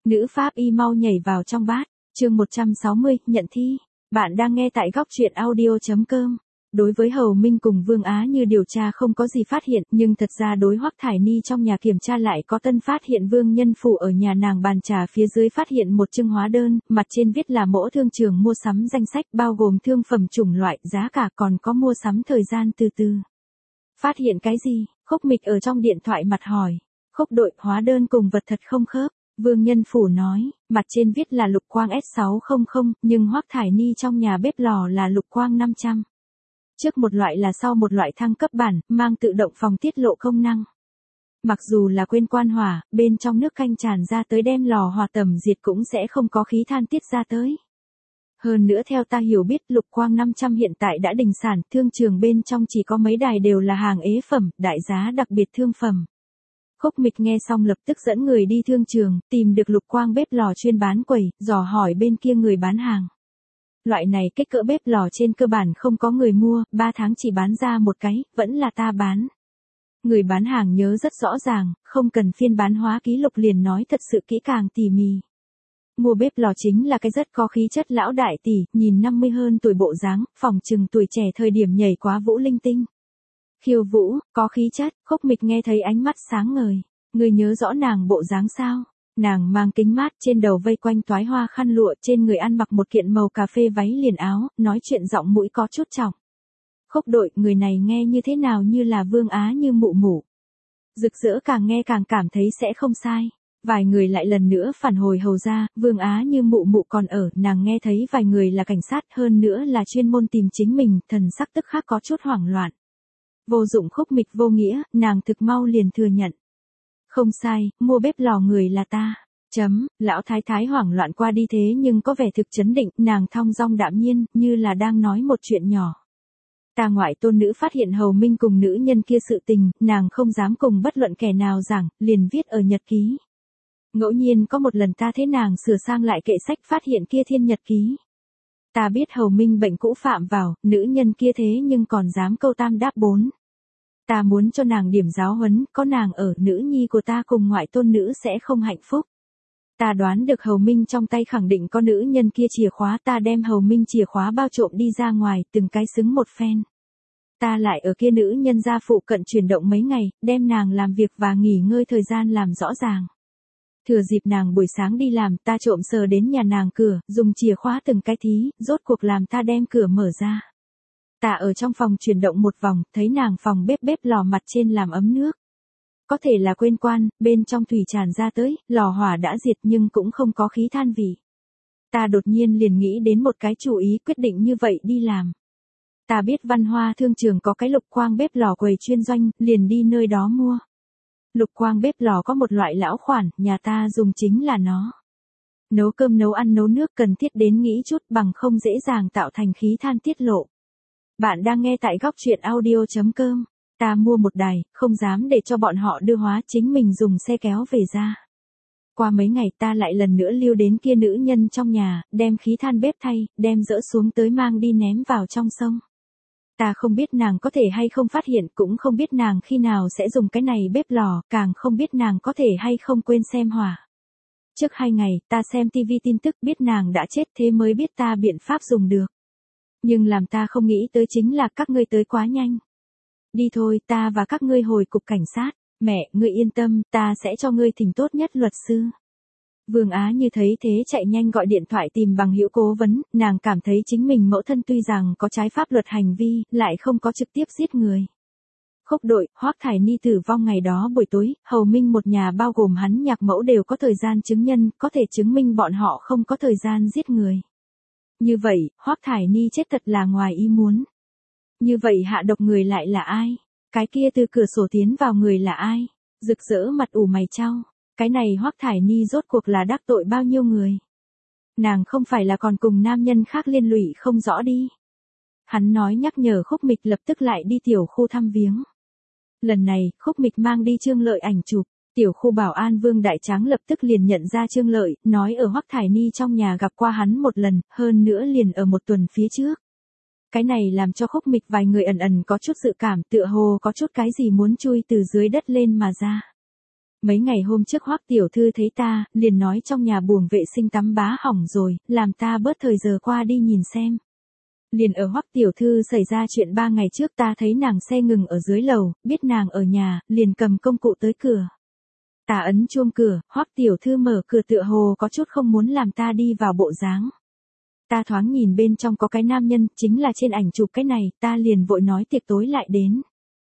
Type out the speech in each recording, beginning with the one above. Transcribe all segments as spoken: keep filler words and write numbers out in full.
Nữ pháp y mau nhảy vào trong bát. Chương một trăm sáu mươi, nhận thi. Bạn đang nghe tại góc truyện audio chấm com. Đối với Hầu Minh cùng Vương Á Như điều tra không có gì phát hiện, nhưng thật ra đối Hoắc Thải Ni trong nhà kiểm tra lại có tân phát hiện. Vương Nhân Phủ ở nhà nàng bàn trà phía dưới phát hiện một chương hóa đơn, mặt trên viết là mỗ thương trường mua sắm danh sách bao gồm thương phẩm chủng loại, giá cả còn có mua sắm thời gian từ từ. Phát hiện cái gì? Khúc Mịch ở trong điện thoại mặt hỏi. Khúc đội, hóa đơn cùng vật thật không khớp. Vương Nhân Phủ nói, mặt trên viết là lục quang S sáu trăm, nhưng Hoắc Thải Ni trong nhà bếp lò là lục quang năm trăm. Trước một loại là sau một loại thăng cấp bản, mang tự động phòng tiết lộ công năng. Mặc dù là quên quan hỏa, bên trong nước canh tràn ra tới đem lò hỏa tầm diệt cũng sẽ không có khí than tiết ra tới. Hơn nữa theo ta hiểu biết lục quang năm trăm hiện tại đã đình sản, thương trường bên trong chỉ có mấy đài đều là hàng ế phẩm, đại giá đặc biệt thương phẩm. Khúc Mịch nghe xong lập tức dẫn người đi thương trường, tìm được lục quang bếp lò chuyên bán quầy, dò hỏi bên kia người bán hàng. Loại này kích cỡ bếp lò trên cơ bản không có người mua, ba tháng chỉ bán ra một cái, vẫn là ta bán. Người bán hàng nhớ rất rõ ràng, không cần phiên bán hóa ký lục liền nói thật sự kỹ càng tỉ mỉ. Mua bếp lò chính là cái rất có khí chất lão đại tỷ, nhìn năm mươi hơn tuổi bộ dáng, phòng chừng tuổi trẻ thời điểm nhảy quá vũ linh tinh. Khiêu vũ, có khí chất, Khúc Mịch nghe thấy ánh mắt sáng ngời. Người nhớ rõ nàng bộ dáng sao? Nàng mang kính mát, trên đầu vây quanh toái hoa khăn lụa, trên người ăn mặc một kiện màu cà phê váy liền áo, nói chuyện giọng mũi có chút trọng. Khúc đội, người này nghe như thế nào như là Vương Á Như mụ mụ. Rực rỡ càng nghe càng cảm thấy sẽ không sai. Vài người lại lần nữa phản hồi hầu ra, Vương Á Như mụ mụ còn ở, nàng nghe thấy vài người là cảnh sát, hơn nữa là chuyên môn tìm chính mình, thần sắc tức khắc có chút hoảng loạn. Vô dụng. Khúc Mịch vô nghĩa, nàng thực mau liền thừa nhận. Không sai, mua bếp lò người là ta. Chấm, lão thái thái hoảng loạn qua đi thế nhưng có vẻ thực chấn định, nàng thong dong đạm nhiên, như là đang nói một chuyện nhỏ. Ta ngoại tôn nữ phát hiện Hầu Minh cùng nữ nhân kia sự tình, nàng không dám cùng bất luận kẻ nào giảng, liền viết ở nhật ký. Ngẫu nhiên có một lần ta thế nàng sửa sang lại kệ sách phát hiện kia thiên nhật ký. Ta biết Hầu Minh bệnh cũ phạm vào, nữ nhân kia thế nhưng còn dám câu tam đáp bốn. Ta muốn cho nàng điểm giáo huấn, có nàng ở, nữ nhi của ta cùng ngoại tôn nữ sẽ không hạnh phúc. Ta đoán được Hầu Minh trong tay khẳng định có nữ nhân kia chìa khóa, ta đem Hầu Minh chìa khóa bao trộm đi ra ngoài, từng cái xứng một phen. Ta lại ở kia nữ nhân gia phụ cận chuyển động mấy ngày, đem nàng làm việc và nghỉ ngơi thời gian làm rõ ràng. Thừa dịp nàng buổi sáng đi làm, ta trộm sờ đến nhà nàng cửa, dùng chìa khóa từng cái thí, rốt cuộc làm ta đem cửa mở ra. Ta ở trong phòng chuyển động một vòng, thấy nàng phòng bếp bếp lò mặt trên làm ấm nước. Có thể là quên quan, bên trong thủy tràn ra tới, lò hỏa đã diệt nhưng cũng không có khí than vị. Ta đột nhiên liền nghĩ đến một cái chủ ý, quyết định như vậy đi làm. Ta biết Văn Hoa thương trường có cái lục quang bếp lò quầy chuyên doanh, liền đi nơi đó mua. Lục quang bếp lò có một loại lão khoản, nhà ta dùng chính là nó. Nấu cơm nấu ăn nấu nước cần thiết đến nghĩ chút, bằng không dễ dàng tạo thành khí than tiết lộ. Bạn đang nghe tại góc truyện audio chấm com. Ta mua một đài, không dám để cho bọn họ đưa hóa, chính mình dùng xe kéo về ra. Qua mấy ngày ta lại lần nữa lưu đến kia nữ nhân trong nhà, đem khí than bếp thay, đem dỡ xuống tới mang đi ném vào trong sông. Ta không biết nàng có thể hay không phát hiện, cũng không biết nàng khi nào sẽ dùng cái này bếp lò, càng không biết nàng có thể hay không quên xem hỏa. Trước hai ngày, ta xem tivi tin tức biết nàng đã chết, thế mới biết ta biện pháp dùng được. Nhưng làm ta không nghĩ tới chính là các ngươi tới quá nhanh. Đi thôi, ta và các ngươi hồi cục cảnh sát. Mẹ, ngươi yên tâm, ta sẽ cho ngươi thỉnh tốt nhất luật sư. Vương Á Như thấy thế chạy nhanh gọi điện thoại tìm bằng hữu cố vấn, nàng cảm thấy chính mình mẫu thân tuy rằng có trái pháp luật hành vi, lại không có trực tiếp giết người. Khúc đội, Hoắc Thải Ni tử vong ngày đó buổi tối, Hầu Minh một nhà bao gồm hắn nhạc mẫu đều có thời gian chứng nhân, có thể chứng minh bọn họ không có thời gian giết người. Như vậy, Hoắc Thải Ni chết thật là ngoài ý muốn. Như vậy hạ độc người lại là ai? Cái kia từ cửa sổ tiến vào người là ai? Rực rỡ mặt ủ mày chau. Cái này Hoắc Thải Ni rốt cuộc là đắc tội bao nhiêu người? Nàng không phải là còn cùng nam nhân khác liên lụy không rõ đi. Hắn nói nhắc nhở Khúc Mịch lập tức lại đi tiểu khu thăm viếng. Lần này, Khúc Mịch mang đi Trương Lợi ảnh chụp. Tiểu khu bảo an Vương Đại Tráng lập tức liền nhận ra Trương Lợi, nói ở Hoắc Thải Ni trong nhà gặp qua hắn một lần, hơn nữa liền ở một tuần phía trước. Cái này làm cho Khúc Mịch vài người ẩn ẩn có chút dự cảm, tựa hồ có chút cái gì muốn chui từ dưới đất lên mà ra. Mấy ngày hôm trước Hoắc tiểu thư thấy ta, liền nói trong nhà buồng vệ sinh tắm bá hỏng rồi, làm ta bớt thời giờ qua đi nhìn xem. Liền ở Hoắc tiểu thư xảy ra chuyện ba ngày trước ta thấy nàng xe ngừng ở dưới lầu, biết nàng ở nhà, liền cầm công cụ tới cửa. Ta ấn chuông cửa, Hoắc tiểu thư mở cửa tựa hồ có chút không muốn làm ta đi vào bộ dáng. Ta thoáng nhìn bên trong có cái nam nhân, chính là trên ảnh chụp cái này, ta liền vội nói tiệc tối lại đến.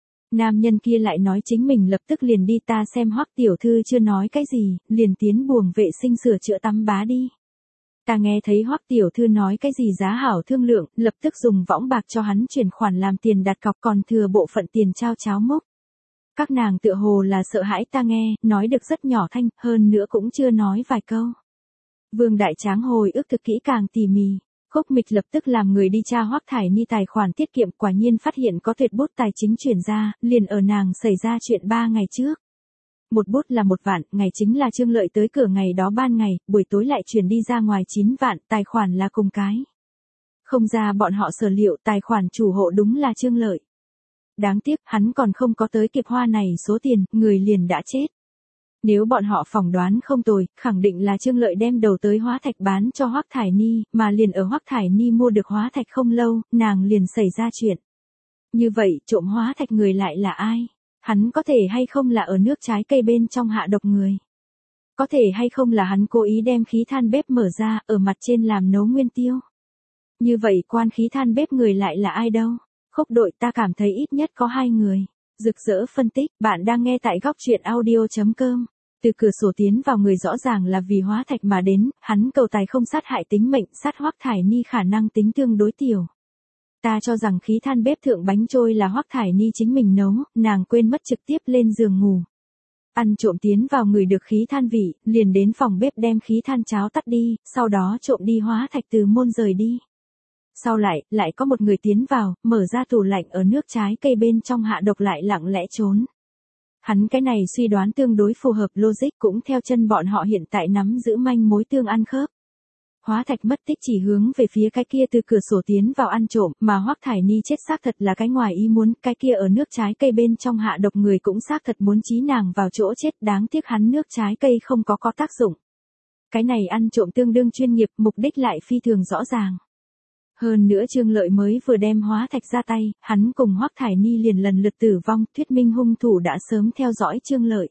Nam nhân kia lại nói chính mình lập tức liền đi, ta xem Hoắc tiểu thư chưa nói cái gì, liền tiến buồng vệ sinh sửa chữa tắm bá đi. Ta nghe thấy Hoắc tiểu thư nói cái gì giá hảo thương lượng, lập tức dùng võng bạc cho hắn chuyển khoản làm tiền đặt cọc, còn thừa bộ phận tiền trao cháo mốc. Các nàng tựa hồ là sợ hãi ta nghe, nói được rất nhỏ thanh, hơn nữa cũng chưa nói vài câu. Vương Đại Tráng hồi ức thực kỹ càng tỉ mỉ. Khúc Mịch lập tức làm người đi tra Hoắc Thải Ni tài khoản tiết kiệm, quả nhiên phát hiện có tuyệt bút tài chính chuyển ra, liền ở nàng xảy ra chuyện ba ngày trước. Một bút là một vạn, ngày chính là Trương Lợi tới cửa ngày đó ban ngày, buổi tối lại chuyển đi ra ngoài chín vạn, tài khoản là cùng cái. Không ra bọn họ sở liệu, tài khoản chủ hộ đúng là Trương Lợi. Đáng tiếc, hắn còn không có tới kịp hoa này số tiền, người liền đã chết. Nếu bọn họ phỏng đoán không tồi, khẳng định là Trương Lợi đem đầu tới hóa thạch bán cho Hoắc Thải Ni, mà liền ở Hoắc Thải Ni mua được hóa thạch không lâu, nàng liền xảy ra chuyện. Như vậy, trộm hóa thạch người lại là ai? Hắn có thể hay không là ở nước trái cây bên trong hạ độc người? Có thể hay không là hắn cố ý đem khí than bếp mở ra, ở mặt trên làm nấu nguyên tiêu? Như vậy quan khí than bếp người lại là ai đâu? Khúc đội ta cảm thấy ít nhất có hai người. Rực rỡ phân tích, bạn đang nghe tại góc truyện audio chấm com. Từ cửa sổ tiến vào người rõ ràng là vì hóa thạch mà đến, hắn cầu tài không sát hại tính mệnh, sát Hoắc Thải Ni khả năng tính tương đối tiểu. Ta cho rằng khí than bếp thượng bánh trôi là Hoắc Thải Ni chính mình nấu, nàng quên mất trực tiếp lên giường ngủ. Ăn trộm tiến vào người được khí than vị, liền đến phòng bếp đem khí than cháo tắt đi, sau đó trộm đi hóa thạch từ môn rời đi. Sau lại, lại có một người tiến vào, mở ra tủ lạnh ở nước trái cây bên trong hạ độc lại lặng lẽ trốn. Hắn cái này suy đoán tương đối phù hợp logic, cũng theo chân bọn họ hiện tại nắm giữ manh mối tương ăn khớp. Hóa thạch mất tích chỉ hướng về phía cái kia từ cửa sổ tiến vào ăn trộm, mà Hoắc Thải Ni chết xác thật là cái ngoài ý muốn, cái kia ở nước trái cây bên trong hạ độc người cũng xác thật muốn chí nàng vào chỗ chết, đáng tiếc hắn nước trái cây không có có tác dụng. Cái này ăn trộm tương đương chuyên nghiệp, mục đích lại phi thường rõ ràng. Hơn nữa Trương Lợi mới vừa đem hóa thạch ra tay, hắn cùng Hoắc Thải Ni liền lần lượt tử vong, thuyết minh hung thủ đã sớm theo dõi Trương Lợi.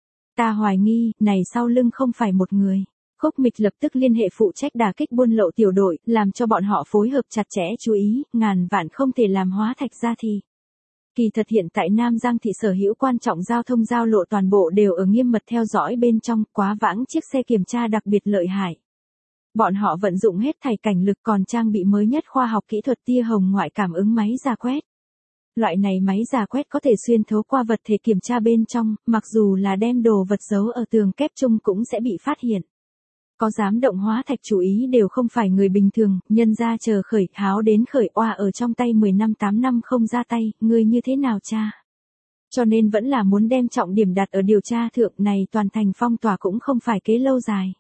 Ta hoài nghi, này sau lưng không phải một người. Khúc Mịch lập tức liên hệ phụ trách đả kích buôn lậu tiểu đội, làm cho bọn họ phối hợp chặt chẽ, chú ý, ngàn vạn không thể làm hóa thạch ra thì. Kỳ thật hiện tại Nam Giang thị sở hữu quan trọng giao thông giao lộ toàn bộ đều ở nghiêm mật theo dõi bên trong, quá vãng chiếc xe kiểm tra đặc biệt lợi hại. Bọn họ vận dụng hết thảy cảnh lực, còn trang bị mới nhất khoa học kỹ thuật tia hồng ngoại cảm ứng máy rà quét. Loại này máy rà quét có thể xuyên thấu qua vật thể kiểm tra bên trong, mặc dù là đem đồ vật giấu ở tường kép chung cũng sẽ bị phát hiện. Có dám động hóa thạch chú ý đều không phải người bình thường, nhân ra chờ khởi háo đến khởi oa ở trong tay mười năm tám năm không ra tay, người như thế nào cha? Cho nên vẫn là muốn đem trọng điểm đặt ở điều tra thượng, này toàn thành phong tỏa cũng không phải kế lâu dài.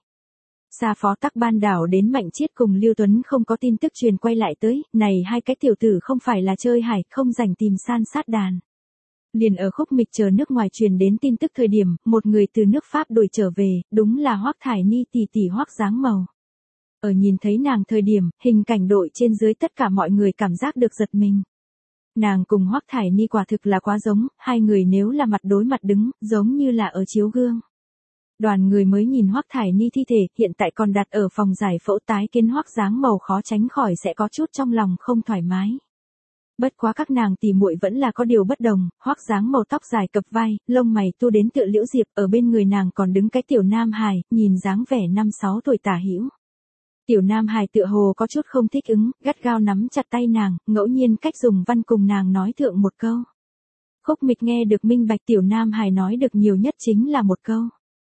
Xa phó tắc ban đảo đến Mạnh Chiết cùng Lưu Tuấn không có tin tức truyền quay lại tới, này hai cái tiểu tử không phải là chơi hải, không rảnh tìm san sát đàn. Liền ở Khúc Mịch chờ nước ngoài truyền đến tin tức thời điểm, một người từ nước Pháp đuổi trở về, đúng là Hoắc Thải Ni tỷ tỷ Hoắc Dáng Màu. Ở nhìn thấy nàng thời điểm, hình cảnh đội trên dưới tất cả mọi người cảm giác được giật mình. Nàng cùng Hoắc Thải Ni quả thực là quá giống, hai người nếu là mặt đối mặt đứng, giống như là ở chiếu gương. Đoàn người mới nhìn Hoắc Thải Ni thi thể, hiện tại còn đặt ở phòng giải phẫu, tái kiến Hoắc Dáng Màu khó tránh khỏi sẽ có chút trong lòng không thoải mái. Bất quá các nàng tỉ muội vẫn là có điều bất đồng, Hoắc Dáng Màu tóc dài cập vai, lông mày tu đến tựa liễu diệp, ở bên người nàng còn đứng cái tiểu nam hài, nhìn dáng vẻ năm sáu tuổi tả hữu. Tiểu nam hài tựa hồ có chút không thích ứng, gắt gao nắm chặt tay nàng, ngẫu nhiên cách dùng văn cùng nàng nói thượng một câu. Khúc Mịch nghe được minh bạch tiểu nam hài nói được nhiều nhất chính là một câu.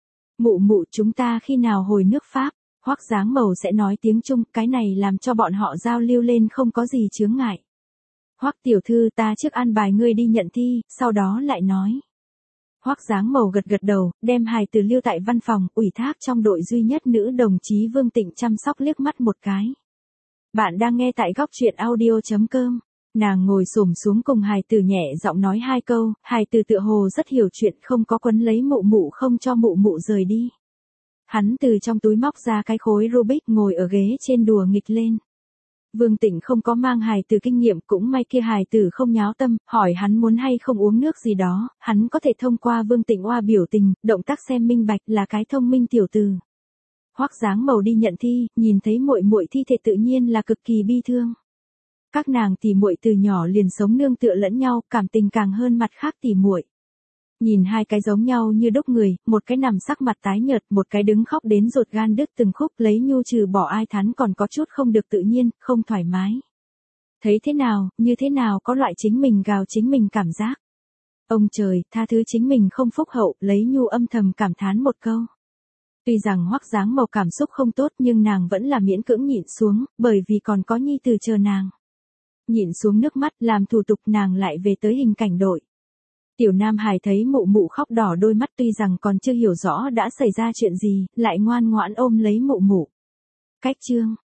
Mụ mụ, chúng ta khi nào hồi nước Pháp? Hoắc Dáng Màu sẽ nói tiếng Trung, cái này làm cho bọn họ giao lưu lên không có gì chướng ngại. Hoắc tiểu thư, ta trước an bài ngươi đi nhận thi, sau đó lại nói. Hoắc Dáng Màu gật gật đầu, đem hài tử lưu tại văn phòng, ủy thác trong đội duy nhất nữ đồng chí Vương Tịnh chăm sóc liếc mắt một cái. Bạn đang nghe tại góc truyện audio chấm com. Nàng ngồi xổm xuống cùng hài tử nhẹ giọng nói hai câu, hài tử tựa hồ rất hiểu chuyện, không có quấn lấy mụ mụ không cho mụ mụ rời đi. Hắn từ trong túi móc ra cái khối Rubik ngồi ở ghế trên đùa nghịch lên. Vương Tịnh không có mang hài tử kinh nghiệm, cũng may kia hài tử không nháo tâm, hỏi hắn muốn hay không uống nước gì đó, hắn có thể thông qua Vương Tịnh oa biểu tình, động tác xem minh bạch là cái thông minh tiểu tử. Hoắc Dáng Mầu đi nhận thi, nhìn thấy muội muội thi thể tự nhiên là cực kỳ bi thương. Các nàng tỉ muội từ nhỏ liền sống nương tựa lẫn nhau, cảm tình càng hơn mặt khác tỉ muội. Nhìn hai cái giống nhau như đúc người, một cái nằm sắc mặt tái nhợt, một cái đứng khóc đến ruột gan đứt từng khúc, lấy nhu trừ bỏ ai thán còn có chút không được tự nhiên, không thoải mái. Thấy thế nào, như thế nào có loại chính mình gào chính mình cảm giác. Ông trời, tha thứ chính mình không phúc hậu, lấy nhu âm thầm cảm thán một câu. Tuy rằng Hoắc Dáng Mầu cảm xúc không tốt nhưng nàng vẫn là miễn cưỡng nhịn xuống, bởi vì còn có nhi tử chờ nàng. Nhịn xuống nước mắt, làm thủ tục, nàng lại về tới hình cảnh đội. Tiểu Nam Hải thấy mụ mụ khóc đỏ đôi mắt, tuy rằng còn chưa hiểu rõ đã xảy ra chuyện gì, lại ngoan ngoãn ôm lấy mụ mụ. Cách chương